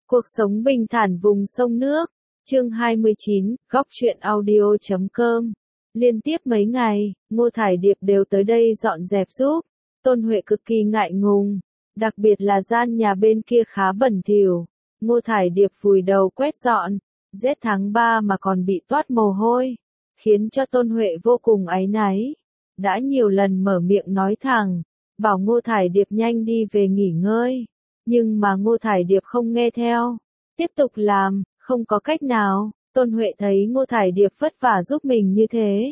Cuộc sống bình thản vùng sông nước. Chương 29, góc truyện audio.com. Liên tiếp mấy ngày, Ngô Thải Điệp đều tới đây dọn dẹp giúp. Tôn Huệ cực kỳ ngại ngùng, đặc biệt là gian nhà bên kia khá bẩn thỉu. Ngô Thải Điệp vùi đầu quét dọn, rét tháng 3 mà còn bị toát mồ hôi, khiến cho Tôn Huệ vô cùng áy náy. Đã nhiều lần mở miệng nói thẳng, bảo Ngô Thải Điệp nhanh đi về nghỉ ngơi. Nhưng mà Ngô Thải Điệp không nghe theo, tiếp tục làm, không có cách nào. Tôn Huệ thấy Ngô Thải Điệp vất vả giúp mình như thế,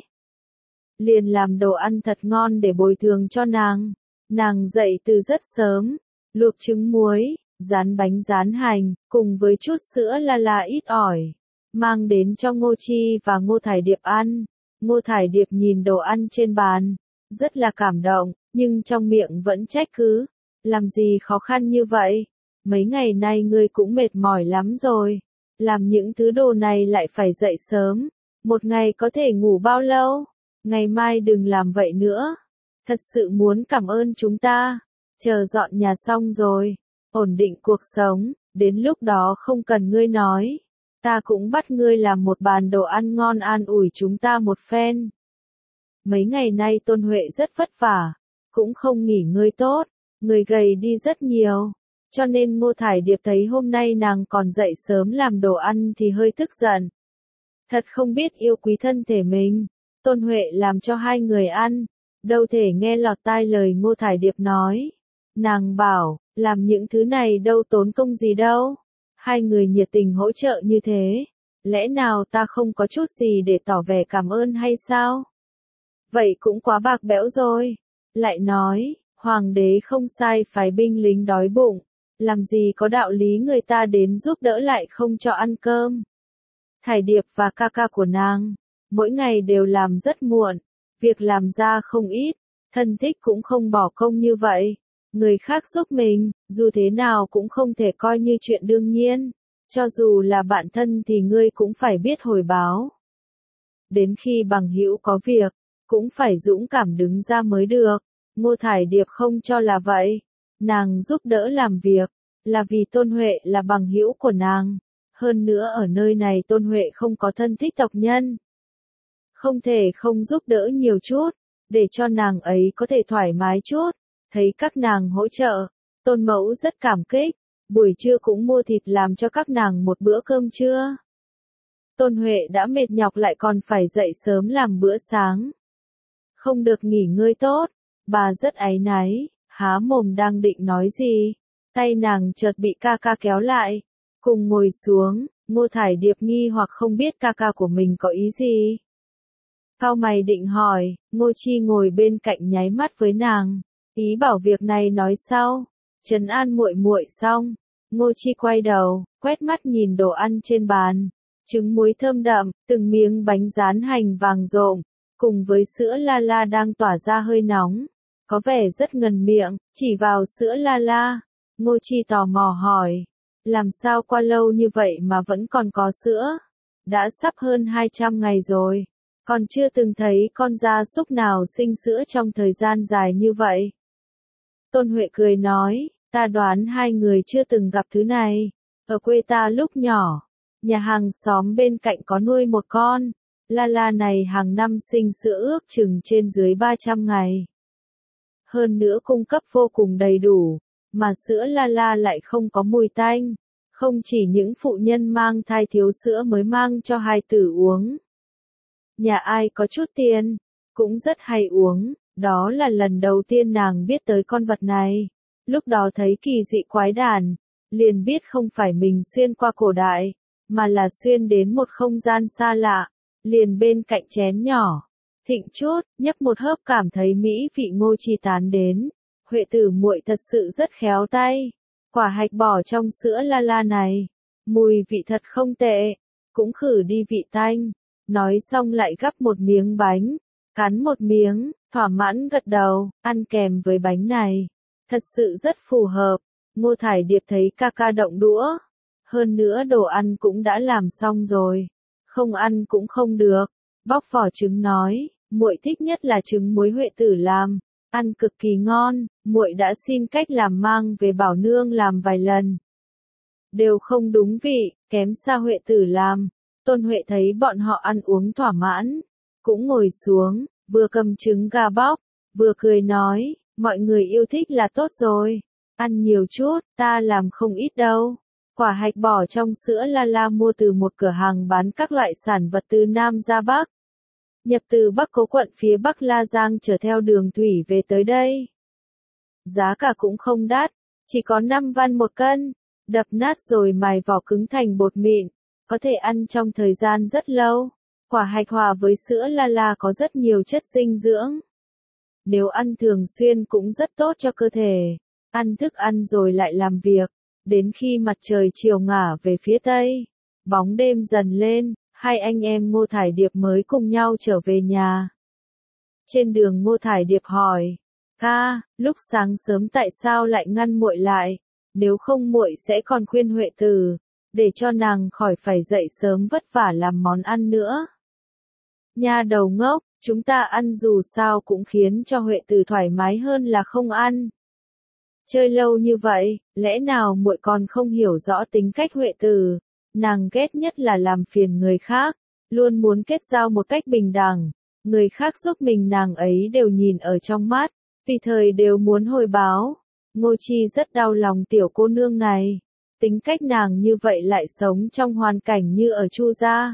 liền làm đồ ăn thật ngon để bồi thường cho nàng. Nàng dậy từ rất sớm, luộc trứng muối, rán bánh rán hành, cùng với chút sữa la la ít ỏi, mang đến cho Ngô Chi và Ngô Thải Điệp ăn. Ngô Thải Điệp nhìn đồ ăn trên bàn, rất là cảm động, nhưng trong miệng vẫn trách cứ. Làm gì khó khăn như vậy? Mấy ngày nay ngươi cũng mệt mỏi lắm rồi. Làm những thứ đồ này lại phải dậy sớm. Một ngày có thể ngủ bao lâu? Ngày mai đừng làm vậy nữa. Thật sự muốn cảm ơn chúng ta. Chờ dọn nhà xong rồi, ổn định cuộc sống, đến lúc đó không cần ngươi nói. Ta cũng bắt ngươi làm một bàn đồ ăn ngon an ủi chúng ta một phen. Mấy ngày nay Tôn Huệ rất vất vả, cũng không nghỉ ngơi tốt. Người gầy đi rất nhiều, cho nên Ngô Thải Điệp thấy hôm nay nàng còn dậy sớm làm đồ ăn thì hơi tức giận. Thật không biết yêu quý thân thể mình. Tôn Huệ làm cho hai người ăn, đâu thể nghe lọt tai lời Ngô Thải Điệp nói. Nàng bảo, làm những thứ này đâu tốn công gì đâu. Hai người nhiệt tình hỗ trợ như thế, lẽ nào ta không có chút gì để tỏ vẻ cảm ơn hay sao? Vậy cũng quá bạc bẽo rồi. Lại nói, Hoàng đế không sai phái binh lính đói bụng, làm gì có đạo lý người ta đến giúp đỡ lại không cho ăn cơm. Thải Điệp và ca ca của nàng, mỗi ngày đều làm rất muộn, việc làm ra không ít, thân thích cũng không bỏ công như vậy. Người khác giúp mình, dù thế nào cũng không thể coi như chuyện đương nhiên, cho dù là bạn thân thì ngươi cũng phải biết hồi báo. Đến khi bằng hữu có việc, cũng phải dũng cảm đứng ra mới được. Ngô Thải Điệp không cho là vậy. Nàng giúp đỡ làm việc, là vì Tôn Huệ là bằng hữu của nàng. Hơn nữa ở nơi này Tôn Huệ không có thân thích tộc nhân. Không thể không giúp đỡ nhiều chút, để cho nàng ấy có thể thoải mái chút. Thấy các nàng hỗ trợ, Tôn Mẫu rất cảm kích. Buổi trưa cũng mua thịt làm cho các nàng một bữa cơm trưa. Tôn Huệ đã mệt nhọc lại còn phải dậy sớm làm bữa sáng. Không được nghỉ ngơi tốt. Bà rất áy náy, há mồm đang định nói gì, tay nàng chợt bị ca ca kéo lại, cùng ngồi xuống. Ngô Thải Điệp nghi hoặc không biết ca ca của mình có ý gì. Cau mày định hỏi, Ngô Chi ngồi bên cạnh nháy mắt với nàng, ý bảo việc này nói sau. Trấn an muội muội xong, Ngô Chi quay đầu, quét mắt nhìn đồ ăn trên bàn, trứng muối thơm đậm, từng miếng bánh rán hành vàng rộm, cùng với sữa la la đang tỏa ra hơi nóng. Có vẻ rất ngần miệng, chỉ vào sữa la la. Ngô Chi tò mò hỏi, làm sao qua lâu như vậy mà vẫn còn có sữa? Đã sắp hơn 200 ngày rồi, còn chưa từng thấy con gia súc nào sinh sữa trong thời gian dài như vậy. Tôn Huệ cười nói, ta đoán hai người chưa từng gặp thứ này. Ở quê ta lúc nhỏ, nhà hàng xóm bên cạnh có nuôi một con. La la này hàng năm sinh sữa ước chừng trên dưới 300 ngày. Hơn nữa cung cấp vô cùng đầy đủ, mà sữa la la lại không có mùi tanh. Không chỉ những phụ nhân mang thai thiếu sữa mới mang cho hài tử uống. Nhà ai có chút tiền, cũng rất hay uống. Đó là lần đầu tiên nàng biết tới con vật này. Lúc đó thấy kỳ dị quái đản, liền biết không phải mình xuyên qua cổ đại, mà là xuyên đến một không gian xa lạ. Liền bên cạnh chén nhỏ, thịnh chút, nhấp một hớp cảm thấy mỹ vị. Ngô Chi tán đến, Huệ tử muội thật sự rất khéo tay. Quả hạch bỏ trong sữa la la này, mùi vị thật không tệ, cũng khử đi vị tanh. Nói xong lại gắp một miếng bánh, cắn một miếng, thỏa mãn gật đầu, ăn kèm với bánh này, thật sự rất phù hợp. Ngô Thải Điệp thấy ca ca động đũa, hơn nữa đồ ăn cũng đã làm xong rồi, không ăn cũng không được. Bóc vỏ trứng nói, muội thích nhất là trứng muối Huệ tử làm, ăn cực kỳ ngon, muội đã xin cách làm mang về bảo nương làm vài lần. đều không đúng vị, kém xa Huệ Tử làm. Tôn Huệ thấy bọn họ ăn uống thỏa mãn, cũng ngồi xuống, vừa cầm trứng gà bóc, vừa cười nói, mọi người yêu thích là tốt rồi, ăn nhiều chút, ta làm không ít đâu. Quả hạch bỏ trong sữa La La mua từ một cửa hàng bán các loại sản vật từ Nam ra Bắc. Nhập từ Bắc Cố quận phía Bắc La Giang chở theo đường thủy về tới đây. Giá cả cũng không đắt, chỉ có 5 văn một cân, đập nát rồi mài vỏ cứng thành bột mịn, có thể ăn trong thời gian rất lâu. Quả hạch hòa với sữa La La có rất nhiều chất dinh dưỡng. Nếu ăn thường xuyên cũng rất tốt cho cơ thể. Ăn thức ăn rồi lại làm việc, đến khi mặt trời chiều ngả về phía tây, bóng đêm dần lên, hai anh em Ngô Thải Điệp mới cùng nhau trở về nhà. Trên đường Ngô Thải Điệp hỏi, ca, lúc sáng sớm tại sao lại ngăn muội lại, nếu không muội sẽ còn khuyên Huệ Tử, để cho nàng khỏi phải dậy sớm vất vả làm món ăn nữa. Nha đầu ngốc, chúng ta ăn dù sao cũng khiến cho Huệ Tử thoải mái hơn là không ăn. Chơi lâu như vậy, lẽ nào muội còn không hiểu rõ tính cách Huệ Tử, nàng ghét nhất là làm phiền người khác, luôn muốn kết giao một cách bình đẳng, người khác giúp mình nàng ấy đều nhìn ở trong mắt, vì thời đều muốn hồi báo. Ngô Chi rất đau lòng tiểu cô nương này, tính cách nàng như vậy lại sống trong hoàn cảnh như ở Chu gia.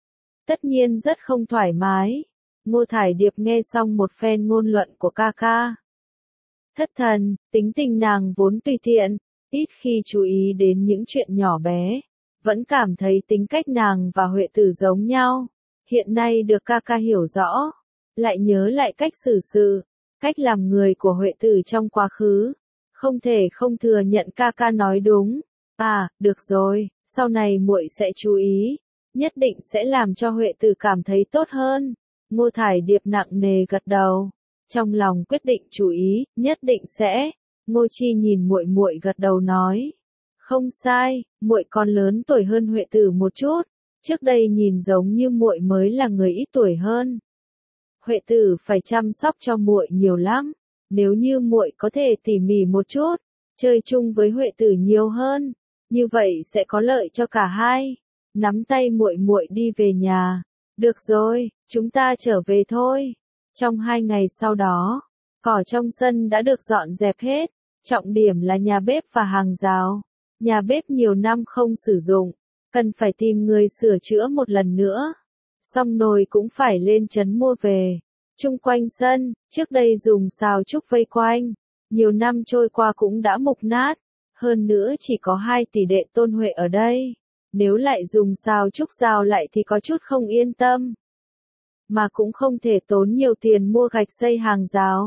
Tất nhiên rất không thoải mái. Ngô Thải Điệp nghe xong một phen ngôn luận của ca ca. Thất thần, tính tình nàng vốn tùy tiện, ít khi chú ý đến những chuyện nhỏ bé, vẫn cảm thấy tính cách nàng và Huệ Tử giống nhau. Hiện nay được ca ca hiểu rõ, lại nhớ lại cách xử sự, cách làm người của Huệ Tử trong quá khứ, không thể không thừa nhận ca ca nói đúng. À, được rồi, sau này muội sẽ chú ý, nhất định sẽ làm cho Huệ Tử cảm thấy tốt hơn. Ngô Thải Điệp nặng nề gật đầu, trong lòng quyết định chú ý, nhất định sẽ. Ngô Chi nhìn muội muội gật đầu nói, không sai, muội còn lớn tuổi hơn Huệ Tử một chút, trước đây nhìn giống như muội mới là người ít tuổi hơn. Huệ Tử phải chăm sóc cho muội nhiều lắm, nếu như muội có thể tỉ mỉ một chút, chơi chung với Huệ Tử nhiều hơn, như vậy sẽ có lợi cho cả hai. Nắm tay muội muội đi về nhà. Được rồi, chúng ta trở về thôi. Trong 2 ngày sau đó, cỏ trong sân đã được dọn dẹp hết, trọng điểm là nhà bếp và hàng rào. Nhà bếp nhiều năm không sử dụng, cần phải tìm người sửa chữa một lần nữa. Xong nồi cũng phải lên trấn mua về. Chung quanh sân, trước đây dùng sào trúc vây quanh, nhiều năm trôi qua cũng đã mục nát, hơn nữa chỉ có 2 tỷ đệ Tôn Huệ ở đây. Nếu lại dùng sào trúc rào lại thì có chút không yên tâm. Mà cũng không thể tốn nhiều tiền mua gạch xây hàng rào.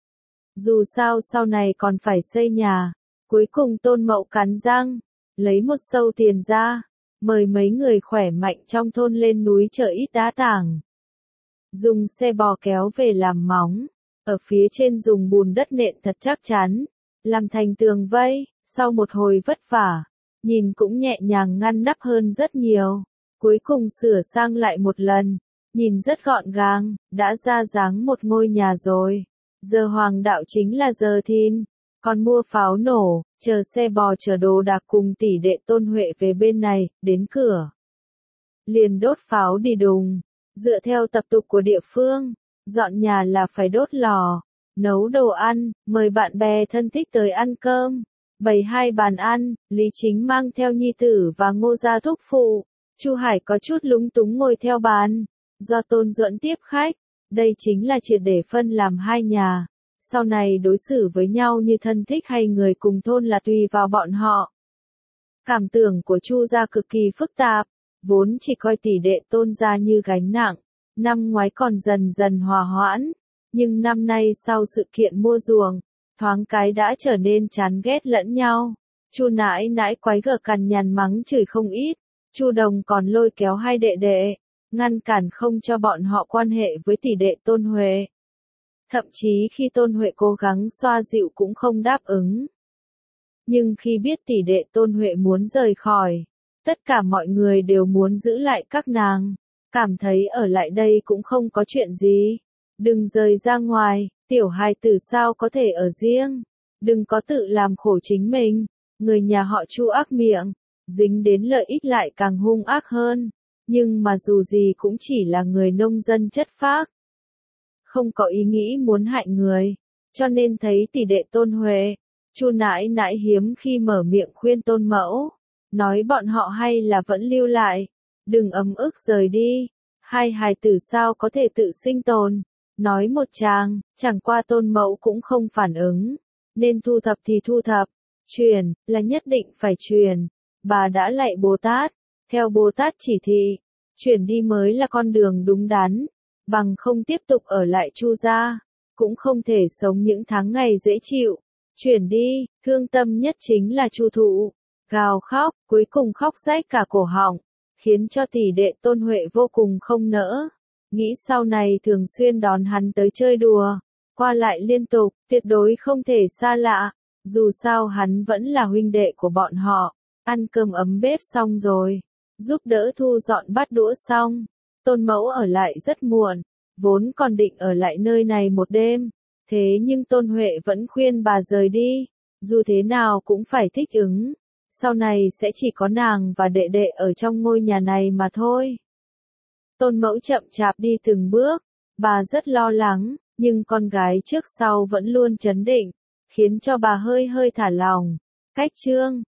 Dù sao sau này còn phải xây nhà. Cuối cùng Tôn Mậu cắn răng, lấy một sâu tiền ra, mời mấy người khỏe mạnh trong thôn lên núi chở ít đá tảng. Dùng xe bò kéo về làm móng, ở phía trên dùng bùn đất nện thật chắc chắn, làm thành tường vây, sau một hồi vất vả. Nhìn cũng nhẹ nhàng ngăn nắp hơn rất nhiều. Cuối cùng sửa sang lại một lần, nhìn rất gọn gàng, đã ra dáng một ngôi nhà rồi. Giờ hoàng đạo chính là giờ thìn, còn mua pháo nổ, chờ xe bò chở đồ đạc cùng tỷ đệ Tôn Huệ về bên này, đến cửa. Liền đốt pháo đi đùng, dựa theo tập tục của địa phương, dọn nhà là phải đốt lò, nấu đồ ăn, mời bạn bè thân thích tới ăn cơm. Bày 2 bàn ăn, Lý Chính mang theo nhi tử và Ngô gia thúc phụ. Chu Hải có chút lúng túng ngồi theo bàn, do Tôn Duẫn tiếp khách. Đây chính là triệt để phân làm 2 nhà. Sau này đối xử với nhau như thân thích hay người cùng thôn là tùy vào bọn họ. Cảm tưởng của Chu gia cực kỳ phức tạp, vốn chỉ coi tỷ đệ Tôn gia như gánh nặng. Năm ngoái còn dần dần hòa hoãn, nhưng năm nay sau sự kiện mua ruộng, thoáng cái đã trở nên chán ghét lẫn nhau. Chu nãi nãi quái gở cằn nhằn mắng chửi không ít, Chu Đồng còn lôi kéo 2 đệ đệ, ngăn cản không cho bọn họ quan hệ với tỷ đệ Tôn Huệ. Thậm chí khi Tôn Huệ cố gắng xoa dịu cũng không đáp ứng. Nhưng khi biết tỷ đệ Tôn Huệ muốn rời khỏi, tất cả mọi người đều muốn giữ lại các nàng, cảm thấy ở lại đây cũng không có chuyện gì. Đừng rời ra ngoài, tiểu hài tử sao có thể ở riêng, đừng có tự làm khổ chính mình. Người nhà họ Chu ác miệng, dính đến lợi ích lại càng hung ác hơn, nhưng mà dù gì cũng chỉ là người nông dân chất phác, không có ý nghĩ muốn hại người, cho nên thấy tỷ đệ Tôn Huệ, Chu nãi nãi hiếm khi mở miệng khuyên Tôn mẫu, nói bọn họ hay là vẫn lưu lại, đừng ấm ức rời đi, hai hài tử sao có thể tự sinh tồn, nói một tràng, chẳng qua Tôn mẫu cũng không phản ứng, nên thu thập thì thu thập, truyền, là nhất định phải truyền, bà đã lạy Bồ Tát, theo Bồ Tát chỉ thị, chuyển đi mới là con đường đúng đắn, bằng không tiếp tục ở lại Chu gia, cũng không thể sống những tháng ngày dễ chịu, chuyển đi, thương tâm nhất chính là Chu Thụ, gào khóc, cuối cùng khóc rách cả cổ họng, khiến cho tỷ đệ Tôn Huệ vô cùng không nỡ, nghĩ sau này thường xuyên đón hắn tới chơi đùa, qua lại liên tục, tuyệt đối không thể xa lạ, dù sao hắn vẫn là huynh đệ của bọn họ, ăn cơm ấm bếp xong rồi, giúp đỡ thu dọn bát đũa xong, Tôn mẫu ở lại rất muộn, vốn còn định ở lại nơi này một đêm, thế nhưng Tôn Huệ vẫn khuyên bà rời đi, dù thế nào cũng phải thích ứng, sau này sẽ chỉ có nàng và đệ đệ ở trong ngôi nhà này mà thôi. Tôn mẫu chậm chạp đi từng bước, bà rất lo lắng, nhưng con gái trước sau vẫn luôn trấn định, khiến cho bà hơi hơi thả lòng. Cách chương